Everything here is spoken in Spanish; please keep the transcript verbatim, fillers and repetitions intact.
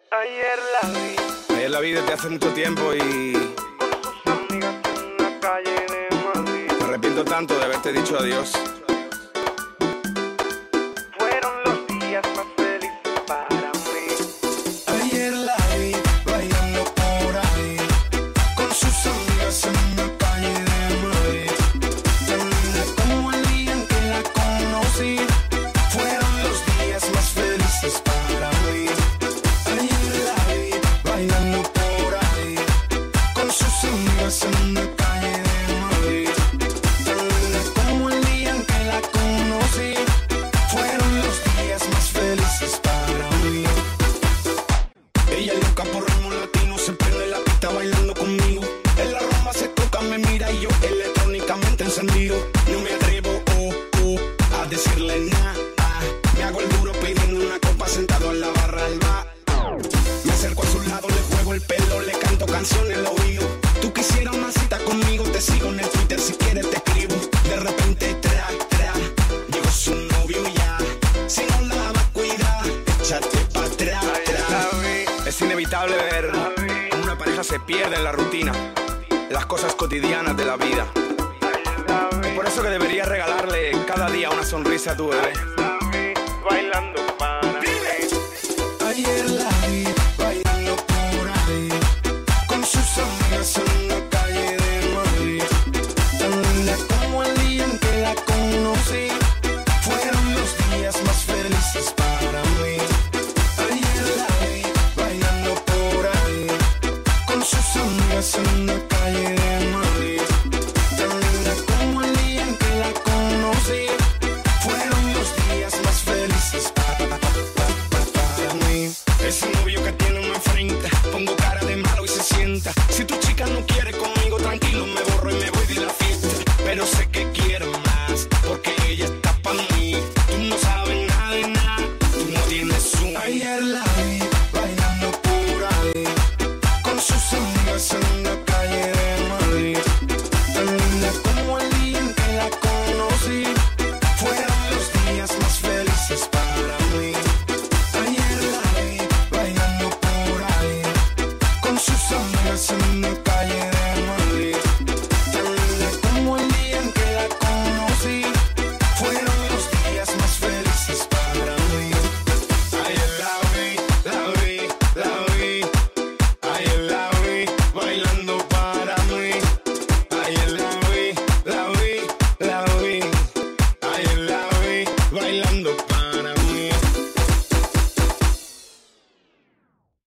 Ayer la vi. Ayer la vi desde hace mucho tiempo y Con sus amigas en una calle de Madrid. me arrepiento tanto de haberte dicho adiós. Fueron los días más felices para mí. Ayer la vi bailando por ahí con sus amigas en una calle de Madrid. Tan linda como el día en que la conocí. Fueron los días más felices para mí. Ayer la vi bailando por ahí con sus amigas en una calle de Madrid. Tan linda como el día en que la conocí. Fueron los días más felices para mí. Ella es loca por ritmo latino, se prende la pista bailando conmigo. En la rumba se toca, me mira y yo electrónicamente encendido. No me atrevo, oh, oh, a decirle nada. Me hago el duro pidiendo una copa sentado en la barra del bar. Me acerco a su lado, le juego el pelo, le canto canciones al oído. Tú quisieras una cita conmigo, te sigo en el Twitter, si quieres te escribo. De repente, tra, tra, llegó su novio ya. Si no la vas a cuidar, échate pa' atrás, Ayer tra. la vi. Es inevitable ver cómo una pareja se pierde en la rutina, las cosas cotidianas de la vida. Ayer la vi. Por eso que deberías regalarle cada día una sonrisa a tu bebé. Ayer la vi. Bailando para mí. Ayer la vi bailando por ahí con sus amigas en una calle de Madrid. Tan linda como el día en que la conocí. Fueron los días más felices para mí. Ayer la vi bailando por ahí con sus amigas en una calle de Madrid. Tan linda como el día en que la conocí. Fueron los días más felices para, para, para mí. Ese novio que tiene me enfrenta, pongo cara de malo y se sienta. Si tu chica no quiere conmigo, tranquilo, me borro y me voy de la fiesta. Pero sé que quiero más, porque ella está pa' mí. Tú no sabes nada de nada, tú no tienes un. Ayer la